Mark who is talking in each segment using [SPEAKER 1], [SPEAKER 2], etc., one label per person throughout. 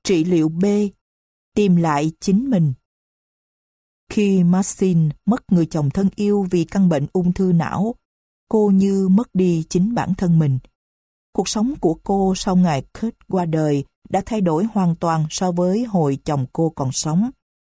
[SPEAKER 1] Trị liệu B. Tìm lại chính mình. Khi Maxine mất người chồng thân yêu vì căn bệnh ung thư não, cô như mất đi chính bản thân mình. Cuộc sống của cô sau ngày Kurt qua đời đã thay đổi hoàn toàn so với hồi chồng cô còn sống.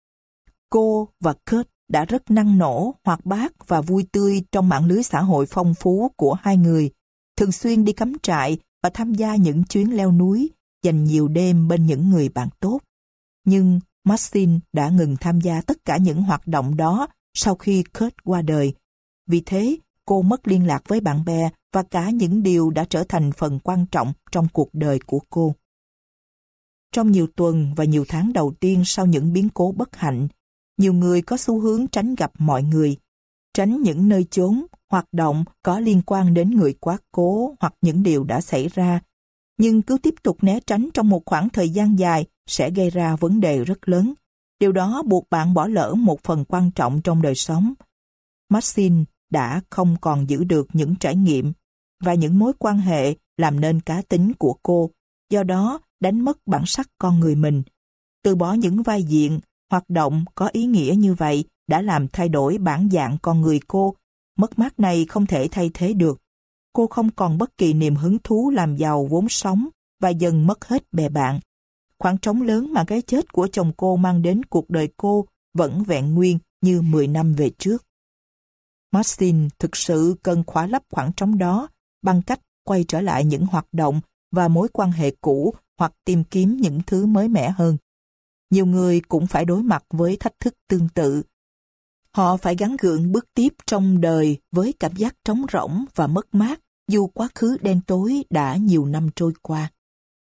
[SPEAKER 1] Cô và Kurt đã rất năng nổ, hoạt bát và vui tươi trong mạng lưới xã hội phong phú của hai người, thường xuyên đi cắm trại và tham gia những chuyến leo núi, dành nhiều đêm bên những người bạn tốt. Nhưng Maxine đã ngừng tham gia tất cả những hoạt động đó sau khi Kurt qua đời. Vì thế, cô mất liên lạc với bạn bè và cả những điều đã trở thành phần quan trọng trong cuộc đời của cô. Trong nhiều tuần và nhiều tháng đầu tiên sau những biến cố bất hạnh, nhiều người có xu hướng tránh gặp mọi người, tránh những nơi chốn, hoạt động có liên quan đến người quá cố hoặc những điều đã xảy ra, nhưng cứ tiếp tục né tránh trong một khoảng thời gian dài sẽ gây ra vấn đề rất lớn. Điều đó buộc bạn bỏ lỡ một phần quan trọng trong đời sống. Maxine đã không còn giữ được những trải nghiệm và những mối quan hệ làm nên cá tính của cô, do đó đánh mất bản sắc con người mình. Từ bỏ những vai diện, hoạt động có ý nghĩa như vậy đã làm thay đổi bản dạng con người cô. Mất mát này không thể thay thế được. Cô không còn bất kỳ niềm hứng thú làm giàu vốn sống và dần mất hết bè bạn. Khoảng trống lớn mà cái chết của chồng cô mang đến cuộc đời cô vẫn vẹn nguyên như 10 năm về trước. Maxine thực sự cần khóa lấp khoảng trống đó bằng cách quay trở lại những hoạt động và mối quan hệ cũ hoặc tìm kiếm những thứ mới mẻ hơn. Nhiều người cũng phải đối mặt với thách thức tương tự. Họ phải gắng gượng bước tiếp trong đời với cảm giác trống rỗng và mất mát dù quá khứ đen tối đã nhiều năm trôi qua.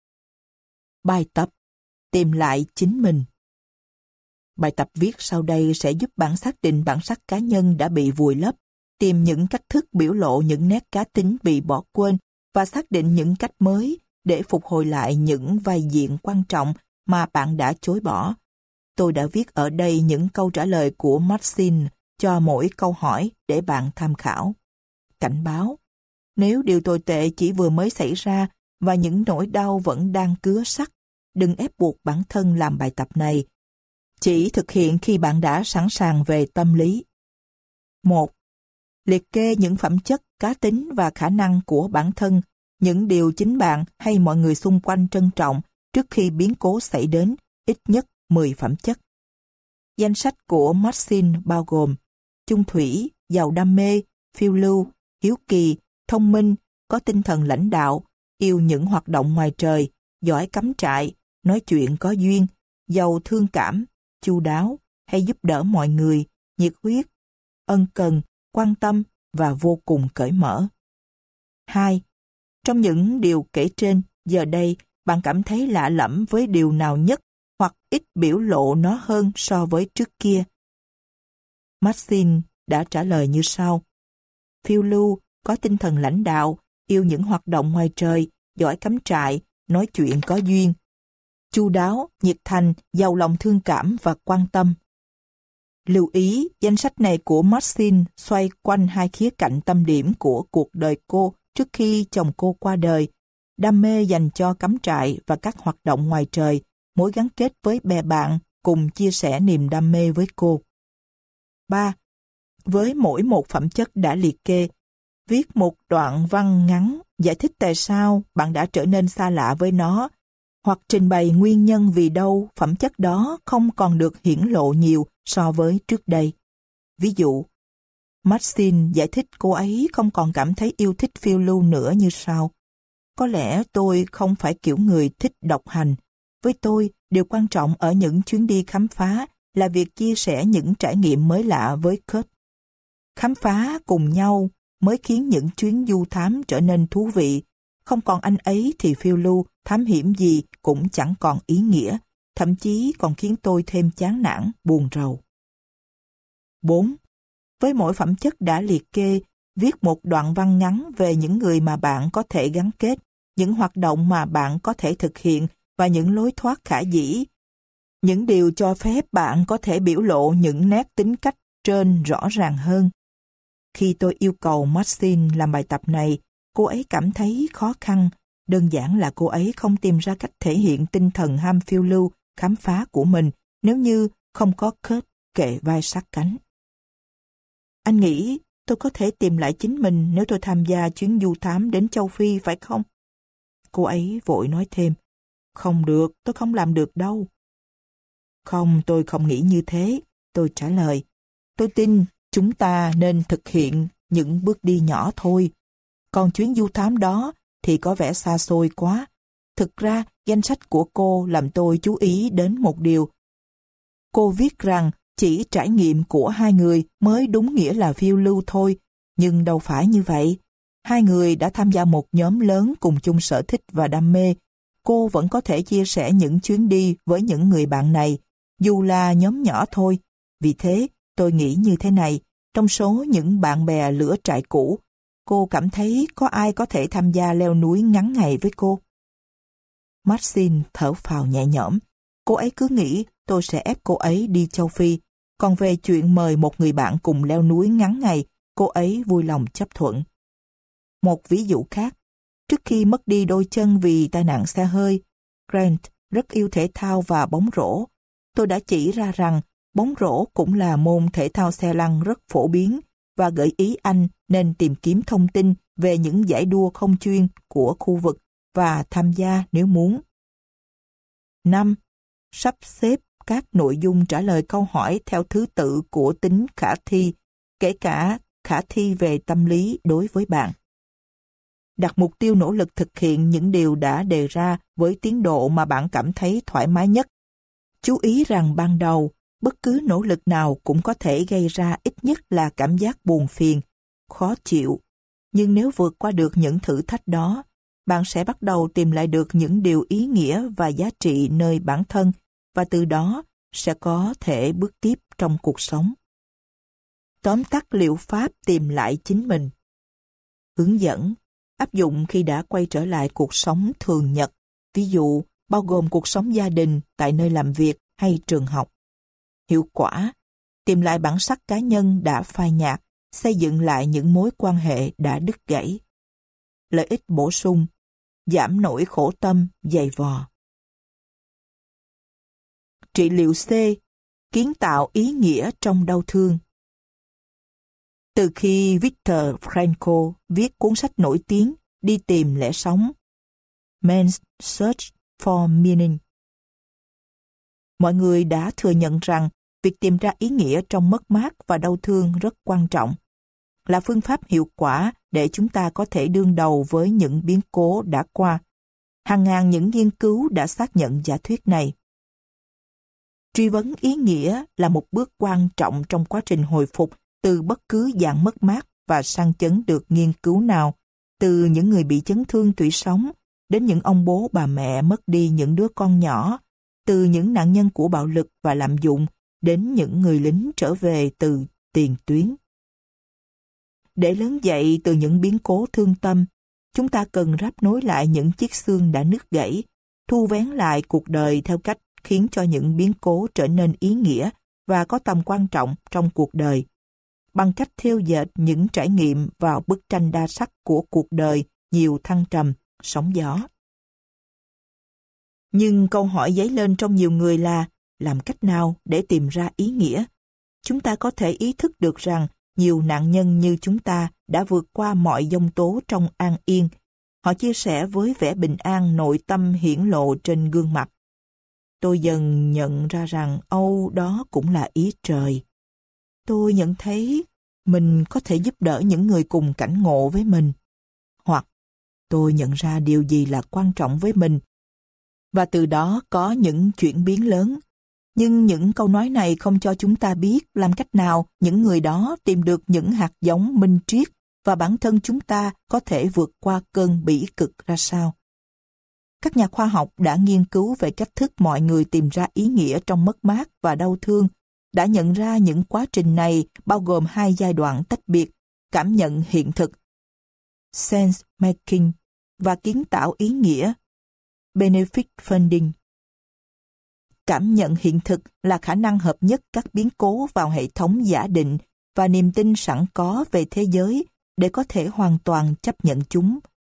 [SPEAKER 1] Bài tập: tìm lại chính mình. Bài tập viết sau đây sẽ giúp bạn xác định bản sắc cá nhân đã bị vùi lấp, tìm những cách thức biểu lộ những nét cá tính bị bỏ quên và xác định những cách mới để phục hồi lại những vai diện quan trọng mà bạn đã chối bỏ. Tôi đã viết ở đây những câu trả lời của Maxine cho mỗi câu hỏi để bạn tham khảo. Cảnh báo: nếu điều tồi tệ chỉ vừa mới xảy ra và những nỗi đau vẫn đang cứa sắt, đừng ép buộc bản thân làm bài tập này. Chỉ thực hiện khi bạn đã sẵn sàng về tâm lý. 1. Liệt kê những phẩm chất, cá tính và khả năng của bản thân, những điều chính bạn hay mọi người xung quanh trân trọng trước khi biến cố xảy đến, ít nhất 10 phẩm chất. Danh sách của Maxine bao gồm chung thủy, giàu đam mê, phiêu lưu, hiếu kỳ, thông minh, có tinh thần lãnh đạo, yêu những hoạt động ngoài trời, giỏi cắm trại, nói chuyện có duyên, giàu thương cảm, chu đáo, hay giúp đỡ mọi người, nhiệt huyết, ân cần, quan tâm và vô cùng cởi mở. 2. Trong những điều kể trên, giờ đây bạn cảm thấy lạ lẫm với điều nào nhất hoặc ít biểu lộ nó hơn so với trước kia. Maxine đã trả lời như sau: phiêu lưu, có tinh thần lãnh đạo, yêu những hoạt động ngoài trời, giỏi cắm trại, nói chuyện có duyên, chu đáo, nhiệt thành, giàu lòng thương cảm và quan tâm. Lưu ý, danh sách này của Maxine xoay quanh hai khía cạnh tâm điểm của cuộc đời cô trước khi chồng cô qua đời: đam mê dành cho cắm trại và các hoạt động ngoài trời, mối gắn kết với bè bạn cùng chia sẻ niềm đam mê với cô. 3. Với mỗi một phẩm chất đã liệt kê, viết một đoạn văn ngắn giải thích tại sao bạn đã trở nên xa lạ với nó, hoặc trình bày nguyên nhân vì đâu phẩm chất đó không còn được hiển lộ nhiều so với trước đây. Ví dụ, Maxine giải thích cô ấy không còn cảm thấy yêu thích phiêu lưu nữa như sau: có lẽ tôi không phải kiểu người thích độc hành. Với tôi, điều quan trọng ở những chuyến đi khám phá là việc chia sẻ những trải nghiệm mới lạ với Kurt. Khám phá cùng nhau mới khiến những chuyến du thám trở nên thú vị. Không còn anh ấy thì phiêu lưu, thám hiểm gì cũng chẳng còn ý nghĩa, thậm chí còn khiến tôi thêm chán nản, buồn rầu. 4. Với mỗi phẩm chất đã liệt kê, viết một đoạn văn ngắn về những người mà bạn có thể gắn kết, những hoạt động mà bạn có thể thực hiện và những lối thoát khả dĩ. Những điều cho phép bạn có thể biểu lộ những nét tính cách trên rõ ràng hơn. Khi tôi yêu cầu Maxine làm bài tập này, cô ấy cảm thấy khó khăn Đơn giản là cô ấy không tìm ra cách thể hiện tinh thần ham phiêu lưu, khám phá của mình nếu như không có Kurt kề vai sát cánh. Anh nghĩ tôi có thể tìm lại chính mình nếu tôi tham gia chuyến du thám đến châu Phi phải không? Cô ấy vội nói thêm. Không được, tôi không làm được đâu. Không, tôi không nghĩ như thế, tôi trả lời. Tôi tin chúng ta nên thực hiện những bước đi nhỏ thôi. Còn chuyến du thám đó thì có vẻ xa xôi quá. Thực ra, danh sách của cô làm tôi chú ý đến một điều. Cô viết rằng chỉ trải nghiệm của hai người mới đúng nghĩa là phiêu lưu thôi, nhưng đâu phải như vậy. Hai người đã tham gia một nhóm lớn cùng chung sở thích và đam mê. Cô vẫn có thể chia sẻ những chuyến đi với những người bạn này, dù là nhóm nhỏ thôi. Vì thế, tôi nghĩ như thế này, trong số những bạn bè lửa trại cũ, cô cảm thấy có ai có thể tham gia leo núi ngắn ngày với cô? Maxine thở phào nhẹ nhõm. Cô ấy cứ nghĩ tôi sẽ ép cô ấy đi châu Phi. Còn về chuyện mời một người bạn cùng leo núi ngắn ngày, cô ấy vui lòng chấp thuận. Một ví dụ khác, trước khi mất đi đôi chân vì tai nạn xe hơi, Grant rất yêu thể thao và bóng rổ. Tôi đã chỉ ra rằng bóng rổ cũng là môn thể thao xe lăn rất phổ biến và gợi ý anh nên tìm kiếm thông tin về những giải đua không chuyên của khu vực và tham gia nếu muốn. 5. Sắp xếp các nội dung trả lời câu hỏi theo thứ tự của tính khả thi, kể cả khả thi về tâm lý đối với bạn. Đặt mục tiêu nỗ lực thực hiện những điều đã đề ra với tiến độ mà bạn cảm thấy thoải mái nhất. Chú ý rằng ban đầu, bất cứ nỗ lực nào cũng có thể gây ra ít nhất là cảm giác buồn phiền, khó chịu. Nhưng nếu vượt qua được những thử thách đó, bạn sẽ bắt đầu tìm lại được những điều ý nghĩa và giá trị nơi bản thân, và từ đó sẽ có thể bước tiếp trong cuộc sống. Tóm tắt liệu pháp tìm lại chính mình. Hướng dẫn, áp dụng khi đã quay trở lại cuộc sống thường nhật, ví dụ bao gồm cuộc sống gia đình tại nơi làm việc hay trường học. Hiệu quả, tìm lại bản sắc cá nhân đã phai nhạt, xây dựng lại những mối quan hệ đã đứt gãy. Lợi ích bổ sung, giảm nỗi khổ tâm, dày vò. Trị liệu C. Kiến tạo ý nghĩa trong đau thương. Từ khi Viktor Frankl viết cuốn sách nổi tiếng Đi tìm lẽ sống, Man's Search for Meaning, mọi người đã thừa nhận rằng việc tìm ra ý nghĩa trong mất mát và đau thương rất quan trọng, là phương pháp hiệu quả để chúng ta có thể đương đầu với những biến cố đã qua. Hàng ngàn những nghiên cứu đã xác nhận giả thuyết này. Truy vấn ý nghĩa là một bước quan trọng trong quá trình hồi phục từ bất cứ dạng mất mát và sang chấn được nghiên cứu nào, từ những người bị chấn thương tủy sống đến những ông bố bà mẹ mất đi những đứa con nhỏ, từ những nạn nhân của bạo lực và lạm dụng đến những người lính trở về từ tiền tuyến. Để lớn dậy từ những biến cố thương tâm, chúng ta cần ráp nối lại những chiếc xương đã nứt gãy, thu vén lại cuộc đời theo cách khiến cho những biến cố trở nên ý nghĩa và có tầm quan trọng trong cuộc đời, bằng cách thêu dệt những trải nghiệm vào bức tranh đa sắc của cuộc đời nhiều thăng trầm, sóng gió. Nhưng câu hỏi dấy lên trong nhiều người là làm cách nào để tìm ra ý nghĩa? Chúng ta có thể ý thức được rằng nhiều nạn nhân như chúng ta đã vượt qua mọi giông tố trong an yên. Họ chia sẻ với vẻ bình an nội tâm hiển lộ trên gương mặt. Tôi dần nhận ra rằng đó cũng là ý trời. Tôi nhận thấy mình có thể giúp đỡ những người cùng cảnh ngộ với mình. Hoặc tôi nhận ra điều gì là quan trọng với mình và từ đó có những chuyển biến lớn. Nhưng những câu nói này không cho chúng ta biết làm cách nào những người đó tìm được những hạt giống minh triết và bản thân chúng ta có thể vượt qua cơn bỉ cực ra sao. Các nhà khoa học đã nghiên cứu về cách thức mọi người tìm ra ý nghĩa trong mất mát và đau thương, đã nhận ra những quá trình này bao gồm hai giai đoạn tách biệt, cảm nhận hiện thực, sense making, và kiến tạo ý nghĩa, benefit funding. Cảm nhận hiện thực là khả năng hợp nhất các biến cố vào hệ thống giả định và niềm tin sẵn có về thế giới để có thể hoàn toàn chấp nhận chúng.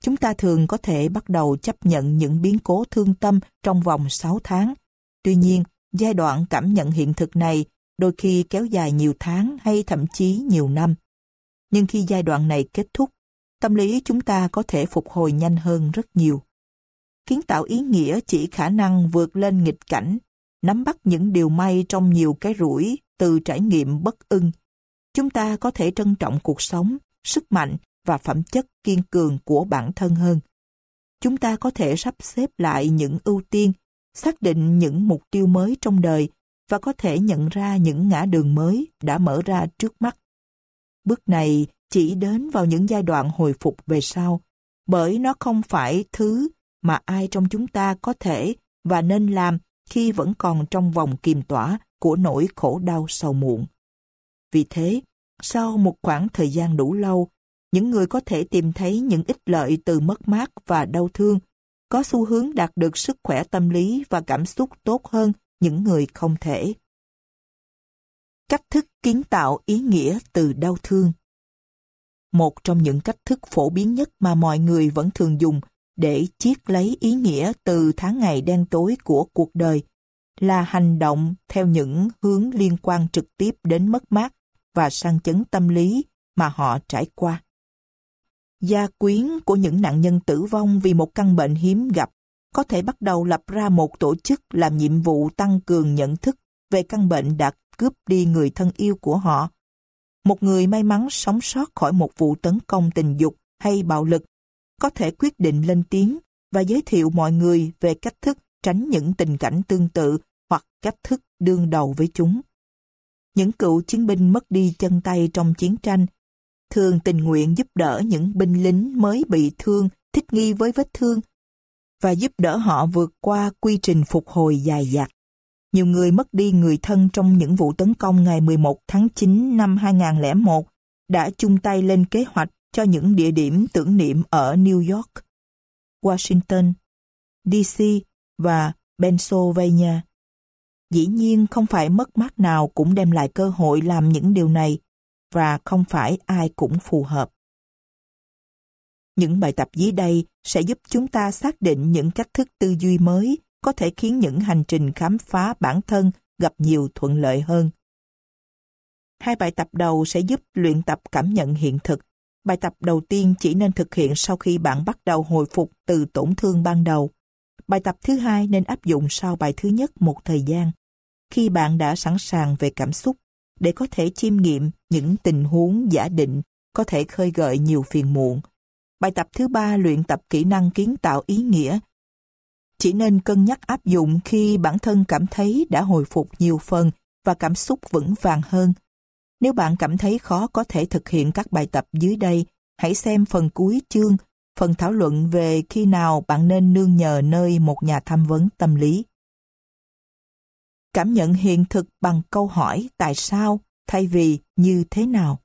[SPEAKER 1] Chúng ta thường có thể bắt đầu chấp nhận những biến cố thương tâm trong vòng 6 tháng. Tuy nhiên, giai đoạn cảm nhận hiện thực này đôi khi kéo dài nhiều tháng hay thậm chí nhiều năm. Nhưng khi giai đoạn này kết thúc, tâm lý chúng ta có thể phục hồi nhanh hơn rất nhiều. Kiến tạo ý nghĩa chỉ khả năng vượt lên nghịch cảnh, nắm bắt những điều may trong nhiều cái rủi từ trải nghiệm bất ưng. Chúng ta có thể trân trọng cuộc sống, sức mạnh và phẩm chất kiên cường của bản thân hơn. Chúng ta có thể sắp xếp lại những ưu tiên, xác định những mục tiêu mới trong đời và có thể nhận ra những ngã đường mới đã mở ra trước mắt. Bước này chỉ đến vào những giai đoạn hồi phục về sau, bởi nó không phải thứ mà ai trong chúng ta có thể và nên làm khi vẫn còn trong vòng kiềm tỏa của nỗi khổ đau sầu muộn. Vì thế, sau một khoảng thời gian đủ lâu, những người có thể tìm thấy những ích lợi từ mất mát và đau thương, có xu hướng đạt được sức khỏe tâm lý và cảm xúc tốt hơn những người không thể. Cách thức kiến tạo ý nghĩa từ đau thương. Một trong những cách thức phổ biến nhất mà mọi người vẫn thường dùng để chiết lấy ý nghĩa từ tháng ngày đen tối của cuộc đời là hành động theo những hướng liên quan trực tiếp đến mất mát và sang chấn tâm lý mà họ trải qua. Gia quyến của những nạn nhân tử vong vì một căn bệnh hiếm gặp có thể bắt đầu lập ra một tổ chức làm nhiệm vụ tăng cường nhận thức về căn bệnh đã cướp đi người thân yêu của họ. Một người may mắn sống sót khỏi một vụ tấn công tình dục hay bạo lực có thể quyết định lên tiếng và giới thiệu mọi người về cách thức tránh những tình cảnh tương tự hoặc cách thức đương đầu với chúng. Những cựu chiến binh mất đi chân tay trong chiến tranh thường tình nguyện giúp đỡ những binh lính mới bị thương thích nghi với vết thương và giúp đỡ họ vượt qua quy trình phục hồi dài dặt. Nhiều người mất đi người thân trong những vụ tấn công ngày 11 tháng 9 năm 2001 đã chung tay lên kế hoạch cho những địa điểm tưởng niệm ở New York, Washington, DC và Pennsylvania. Dĩ nhiên không phải mất mát nào cũng đem lại cơ hội làm những điều này và không phải ai cũng phù hợp. Những bài tập dưới đây sẽ giúp chúng ta xác định những cách thức tư duy mới có thể khiến những hành trình khám phá bản thân gặp nhiều thuận lợi hơn. Hai bài tập đầu sẽ giúp luyện tập cảm nhận hiện thực. Bài tập đầu tiên chỉ nên thực hiện sau khi bạn bắt đầu hồi phục từ tổn thương ban đầu. Bài tập thứ hai nên áp dụng sau bài thứ nhất một thời gian, khi bạn đã sẵn sàng về cảm xúc, để có thể chiêm nghiệm những tình huống giả định có thể khơi gợi nhiều phiền muộn. Bài tập thứ ba luyện tập kỹ năng kiến tạo ý nghĩa. Chỉ nên cân nhắc áp dụng khi bản thân cảm thấy đã hồi phục nhiều phần và cảm xúc vững vàng hơn. Nếu bạn cảm thấy khó có thể thực hiện các bài tập dưới đây, hãy xem phần cuối chương, phần thảo luận về khi nào bạn nên nương nhờ nơi một nhà tham vấn tâm lý. Cảm nhận hiện thực bằng câu hỏi tại sao thay vì như thế nào.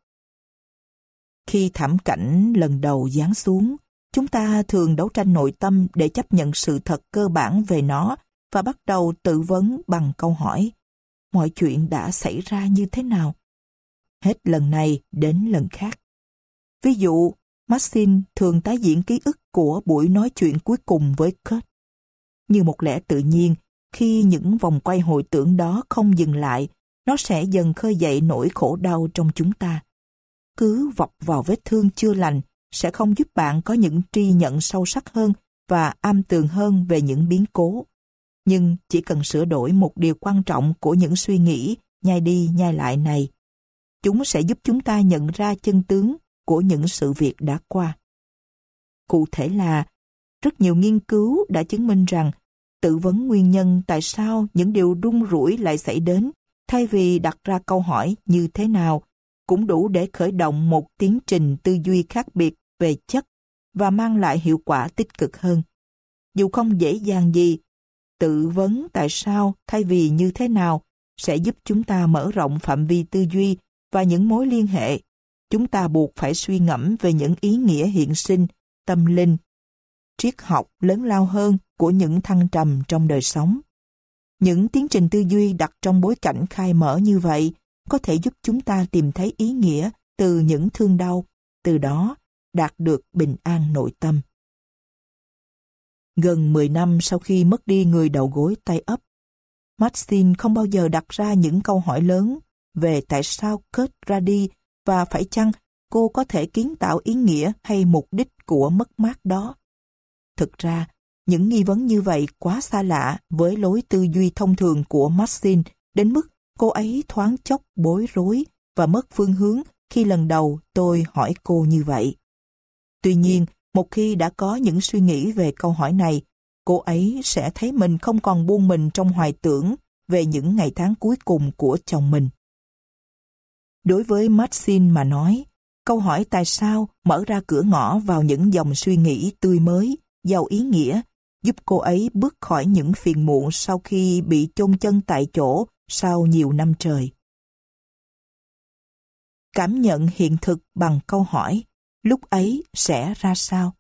[SPEAKER 1] Khi thảm cảnh lần đầu giáng xuống, chúng ta thường đấu tranh nội tâm để chấp nhận sự thật cơ bản về nó và bắt đầu tự vấn bằng câu hỏi: mọi chuyện đã xảy ra như thế nào? Hết lần này đến lần khác. Ví dụ, Maxine thường tái diễn ký ức của buổi nói chuyện cuối cùng với Kurt. Như một lẽ tự nhiên, khi những vòng quay hồi tưởng đó không dừng lại, nó sẽ dần khơi dậy nỗi khổ đau trong chúng ta. Cứ vọc vào vết thương chưa lành sẽ không giúp bạn có những tri nhận sâu sắc hơn và am tường hơn về những biến cố. Nhưng chỉ cần sửa đổi một điều quan trọng của những suy nghĩ nhai đi nhai lại này, chúng sẽ giúp chúng ta nhận ra chân tướng của những sự việc đã qua. Cụ thể là, rất nhiều nghiên cứu đã chứng minh rằng tự vấn nguyên nhân tại sao những điều rung rủi lại xảy đến, thay vì đặt ra câu hỏi như thế nào, cũng đủ để khởi động một tiến trình tư duy khác biệt về chất và mang lại hiệu quả tích cực hơn. Dù không dễ dàng gì, tự vấn tại sao thay vì như thế nào sẽ giúp chúng ta mở rộng phạm vi tư duy và những mối liên hệ. Chúng ta buộc phải suy ngẫm về những ý nghĩa hiện sinh, tâm linh, triết học lớn lao hơn của những thăng trầm trong đời sống. Những tiến trình tư duy đặt trong bối cảnh khai mở như vậy có thể giúp chúng ta tìm thấy ý nghĩa từ những thương đau, từ đó đạt được bình an nội tâm. Gần 10 năm sau khi mất đi người đầu gối tay ấp, Maxine không bao giờ đặt ra những câu hỏi lớn về tại sao Kurt ra đi và phải chăng cô có thể kiến tạo ý nghĩa hay mục đích của mất mát đó. Thực ra, những nghi vấn như vậy quá xa lạ với lối tư duy thông thường của Maxine đến mức cô ấy thoáng chốc bối rối và mất phương hướng khi lần đầu tôi hỏi cô như vậy. Tuy nhiên, một khi đã có những suy nghĩ về câu hỏi này, cô ấy sẽ thấy mình không còn buông mình trong hoài tưởng về những ngày tháng cuối cùng của chồng mình. Đối với Maxine mà nói, câu hỏi tại sao mở ra cửa ngõ vào những dòng suy nghĩ tươi mới, giàu ý nghĩa, giúp cô ấy bước khỏi những phiền muộn sau khi bị chôn chân tại chỗ sau nhiều năm trời. Cảm nhận hiện thực bằng câu hỏi, lúc ấy sẽ ra sao?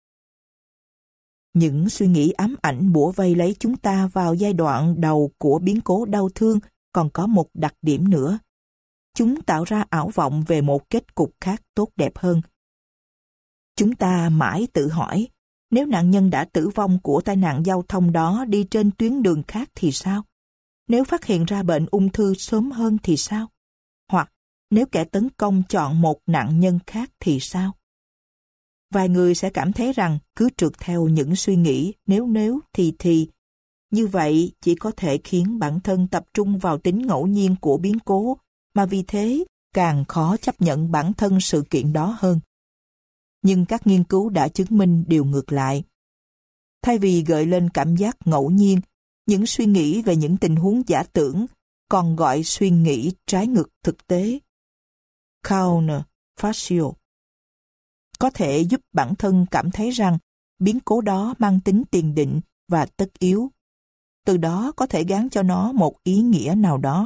[SPEAKER 1] Những suy nghĩ ám ảnh bủa vây lấy chúng ta vào giai đoạn đầu của biến cố đau thương còn có một đặc điểm nữa. Chúng tạo ra ảo vọng về một kết cục khác tốt đẹp hơn. Chúng ta mãi tự hỏi, nếu nạn nhân đã tử vong của tai nạn giao thông đó đi trên tuyến đường khác thì sao? Nếu phát hiện ra bệnh ung thư sớm hơn thì sao? Hoặc nếu kẻ tấn công chọn một nạn nhân khác thì sao? Vài người sẽ cảm thấy rằng cứ trượt theo những suy nghĩ nếu thì như vậy chỉ có thể khiến bản thân tập trung vào tính ngẫu nhiên của biến cố, mà vì thế càng khó chấp nhận bản thân sự kiện đó hơn. Nhưng các nghiên cứu đã chứng minh điều ngược lại. Thay vì gợi lên cảm giác ngẫu nhiên, những suy nghĩ về những tình huống giả tưởng, còn gọi suy nghĩ trái ngược thực tế, counterfactual, có thể giúp bản thân cảm thấy rằng biến cố đó mang tính tiền định và tất yếu. Từ đó có thể gán cho nó một ý nghĩa nào đó.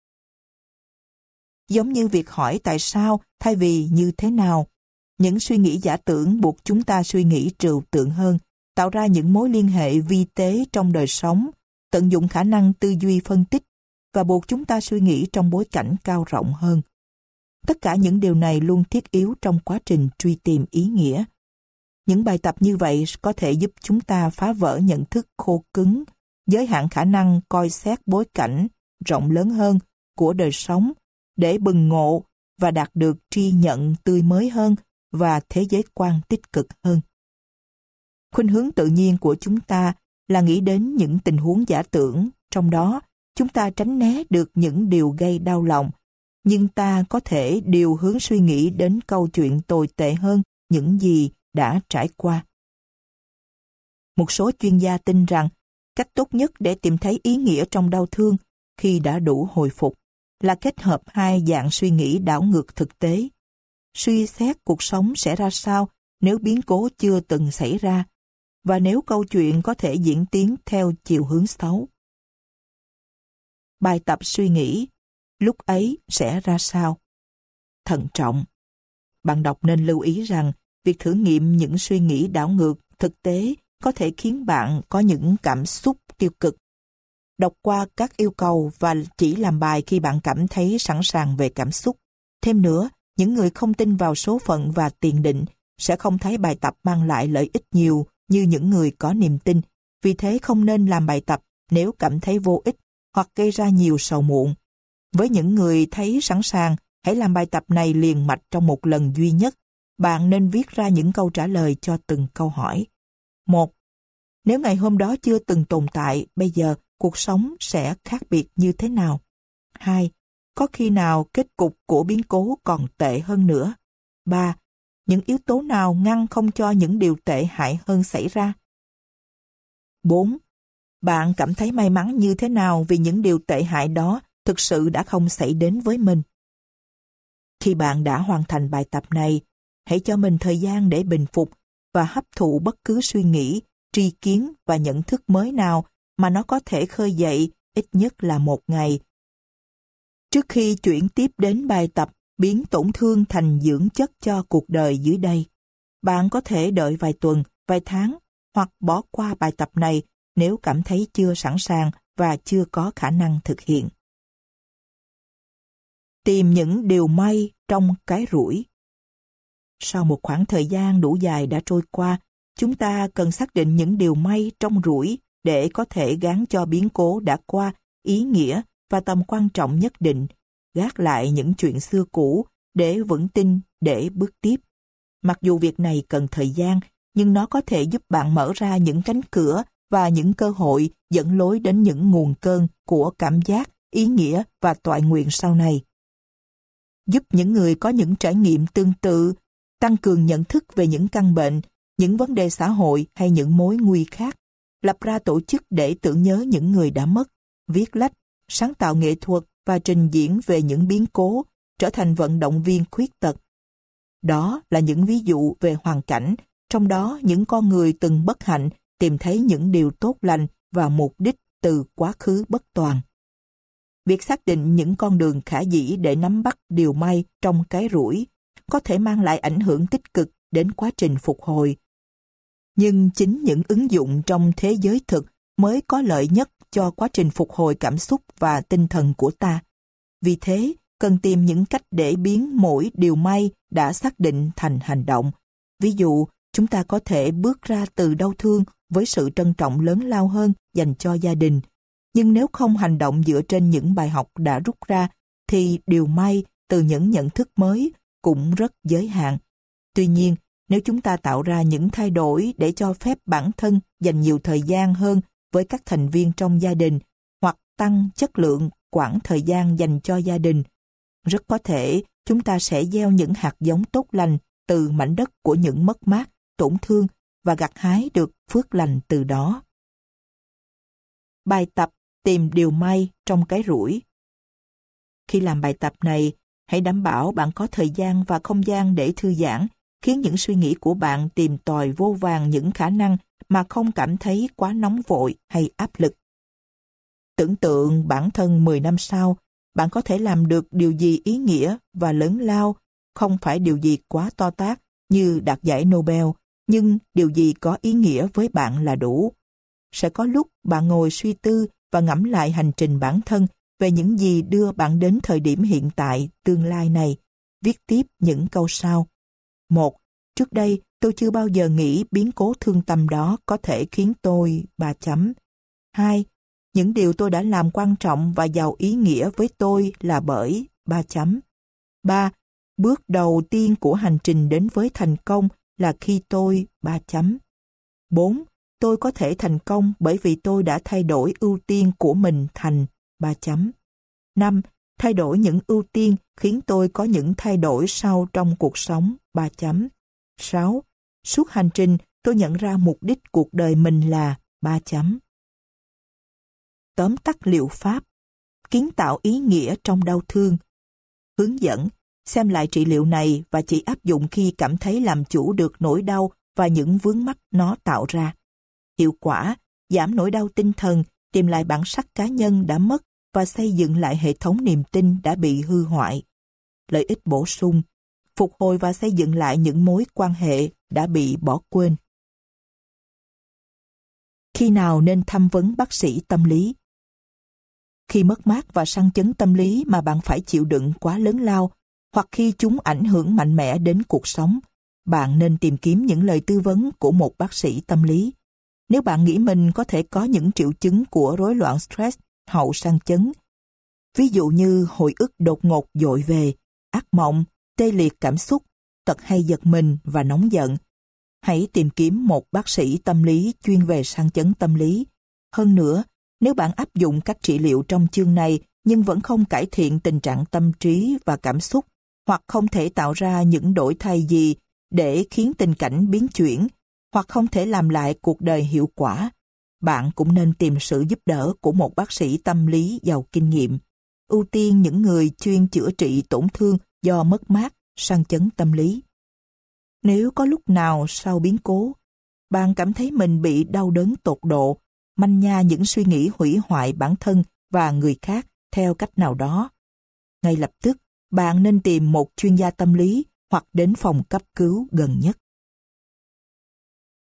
[SPEAKER 1] Giống như việc hỏi tại sao thay vì như thế nào, những suy nghĩ giả tưởng buộc chúng ta suy nghĩ trừu tượng hơn, tạo ra những mối liên hệ vi tế trong đời sống, tận dụng khả năng tư duy phân tích và buộc chúng ta suy nghĩ trong bối cảnh cao rộng hơn. Tất cả những điều này luôn thiết yếu trong quá trình truy tìm ý nghĩa. Những bài tập như vậy có thể giúp chúng ta phá vỡ nhận thức khô cứng, giới hạn khả năng coi xét bối cảnh rộng lớn hơn của đời sống để bừng ngộ và đạt được tri nhận tươi mới hơn và thế giới quan tích cực hơn. Khuynh hướng tự nhiên của chúng ta là nghĩ đến những tình huống giả tưởng, trong đó chúng ta tránh né được những điều gây đau lòng, nhưng ta có thể điều hướng suy nghĩ đến câu chuyện tồi tệ hơn những gì đã trải qua. Một số chuyên gia tin rằng cách tốt nhất để tìm thấy ý nghĩa trong đau thương khi đã đủ hồi phục là kết hợp hai dạng suy nghĩ đảo ngược thực tế. Suy xét cuộc sống sẽ ra sao nếu biến cố chưa từng xảy ra, và nếu câu chuyện có thể diễn tiến theo chiều hướng xấu. Bài tập suy nghĩ, lúc ấy sẽ ra sao? Thận trọng. Bạn đọc nên lưu ý rằng việc thử nghiệm những suy nghĩ đảo ngược thực tế có thể khiến bạn có những cảm xúc tiêu cực. Đọc qua các yêu cầu và chỉ làm bài khi bạn cảm thấy sẵn sàng về cảm xúc. Thêm nữa, những người không tin vào số phận và tiền định sẽ không thấy bài tập mang lại lợi ích nhiều như những người có niềm tin. Vì thế không nên làm bài tập nếu cảm thấy vô ích hoặc gây ra nhiều sầu muộn. Với những người thấy sẵn sàng, hãy làm bài tập này liền mạch trong một lần duy nhất. Bạn nên viết ra những câu trả lời cho từng câu hỏi. 1. Nếu ngày hôm đó chưa từng tồn tại, bây giờ cuộc sống sẽ khác biệt như thế nào? 2. Có khi nào kết cục của biến cố còn tệ hơn nữa? 3. Những yếu tố nào ngăn không cho những điều tệ hại hơn xảy ra? 4. Bạn cảm thấy may mắn như thế nào vì những điều tệ hại đó thực sự đã không xảy đến với mình? Khi bạn đã hoàn thành bài tập này, hãy cho mình thời gian để bình phục và hấp thụ bất cứ suy nghĩ, tri kiến và nhận thức mới nào mà nó có thể khơi dậy ít nhất là 1 ngày. Trước khi chuyển tiếp đến bài tập biến tổn thương thành dưỡng chất cho cuộc đời dưới đây, bạn có thể đợi vài tuần, vài tháng hoặc bỏ qua bài tập này nếu cảm thấy chưa sẵn sàng và chưa có khả năng thực hiện. Tìm những điều may trong cái rủi. Sau một khoảng thời gian đủ dài đã trôi qua, chúng ta cần xác định những điều may trong rủi để có thể gán cho biến cố đã qua ý nghĩa và tầm quan trọng nhất định, gác lại những chuyện xưa cũ để vững tin để bước tiếp. Mặc dù việc này cần thời gian, nhưng nó có thể giúp bạn mở ra những cánh cửa và những cơ hội dẫn lối đến những nguồn cơn của cảm giác, ý nghĩa và toại nguyện sau này. Giúp những người có những trải nghiệm tương tự tăng cường nhận thức về những căn bệnh, những vấn đề xã hội hay những mối nguy khác, lập ra tổ chức để tưởng nhớ những người đã mất, viết lách, sáng tạo nghệ thuật và trình diễn về những biến cố, trở thành vận động viên khuyết tật. Đó là những ví dụ về hoàn cảnh, trong đó những con người từng bất hạnh tìm thấy những điều tốt lành và mục đích từ quá khứ bất toàn. Việc xác định những con đường khả dĩ để nắm bắt điều may trong cái rủi có thể mang lại ảnh hưởng tích cực đến quá trình phục hồi. Nhưng chính những ứng dụng trong thế giới thực mới có lợi nhất cho quá trình phục hồi cảm xúc và tinh thần của ta. Vì thế, cần tìm những cách để biến mỗi điều may đã xác định thành hành động. Ví dụ, chúng ta có thể bước ra từ đau thương với sự trân trọng lớn lao hơn dành cho gia đình. Nhưng nếu không hành động dựa trên những bài học đã rút ra, thì điều may từ những nhận thức mới cũng rất giới hạn. Tuy nhiên, nếu chúng ta tạo ra những thay đổi để cho phép bản thân dành nhiều thời gian hơn với các thành viên trong gia đình, hoặc tăng chất lượng quãng thời gian dành cho gia đình, rất có thể chúng ta sẽ gieo những hạt giống tốt lành từ mảnh đất của những mất mát, tổn thương và gặt hái được phước lành từ đó. Bài tập tìm điều may trong cái rủi. Khi làm bài tập này, hãy đảm bảo bạn có thời gian và không gian để thư giãn, khiến những suy nghĩ của bạn tìm tòi vô vàn những khả năng mà không cảm thấy quá nóng vội hay áp lực. Tưởng tượng bản thân 10 năm sau, bạn có thể làm được điều gì ý nghĩa và lớn lao, không phải điều gì quá to tát như đạt giải Nobel, nhưng điều gì có ý nghĩa với bạn là đủ. Sẽ có lúc bạn ngồi suy tư và ngẫm lại hành trình bản thân về những gì đưa bạn đến thời điểm hiện tại, tương lai này. Viết tiếp những câu sau. 1. Trước đây, tôi chưa bao giờ nghĩ biến cố thương tâm đó có thể khiến tôi... 2. Những điều tôi đã làm quan trọng và giàu ý nghĩa với tôi là bởi... 3. Bước đầu tiên của hành trình đến với thành công là khi tôi... 4. Tôi có thể thành công bởi vì tôi đã thay đổi ưu tiên của mình thành... 5. Thay đổi những ưu tiên khiến tôi có những thay đổi sau trong cuộc sống... 6. Suốt hành trình tôi nhận ra mục đích cuộc đời mình là... Tóm tắt liệu pháp. Kiến tạo ý nghĩa trong đau thương. Hướng dẫn. Xem lại trị liệu này và chỉ áp dụng khi cảm thấy làm chủ được nỗi đau và những vướng mắc nó tạo ra. Hiệu quả. Giảm nỗi đau tinh thần, tìm lại bản sắc cá nhân đã mất và xây dựng lại hệ thống niềm tin đã bị hư hoại. Lợi ích bổ sung. Phục hồi và xây dựng lại những mối quan hệ đã bị bỏ quên. Khi nào nên tham vấn bác sĩ tâm lý? Khi mất mát và sang chấn tâm lý mà bạn phải chịu đựng quá lớn lao, hoặc khi chúng ảnh hưởng mạnh mẽ đến cuộc sống, bạn nên tìm kiếm những lời tư vấn của một bác sĩ tâm lý. Nếu bạn nghĩ mình có thể có những triệu chứng của rối loạn stress hậu sang chấn, ví dụ như hồi ức đột ngột dội về, ác mộng, tê liệt cảm xúc, tật hay giật mình và nóng giận, hãy tìm kiếm một bác sĩ tâm lý chuyên về sang chấn tâm lý. Hơn nữa, nếu bạn áp dụng các trị liệu trong chương này nhưng vẫn không cải thiện tình trạng tâm trí và cảm xúc, hoặc không thể tạo ra những đổi thay gì để khiến tình cảnh biến chuyển, hoặc không thể làm lại cuộc đời hiệu quả, bạn cũng nên tìm sự giúp đỡ của một bác sĩ tâm lý giàu kinh nghiệm. Ưu tiên những người chuyên chữa trị tổn thương do mất mát, sang chấn tâm lý. Nếu có lúc nào sau biến cố, bạn cảm thấy mình bị đau đớn tột độ, manh nha những suy nghĩ hủy hoại bản thân và người khác theo cách nào đó, ngay lập tức bạn nên tìm một chuyên gia tâm lý hoặc đến phòng cấp cứu gần nhất.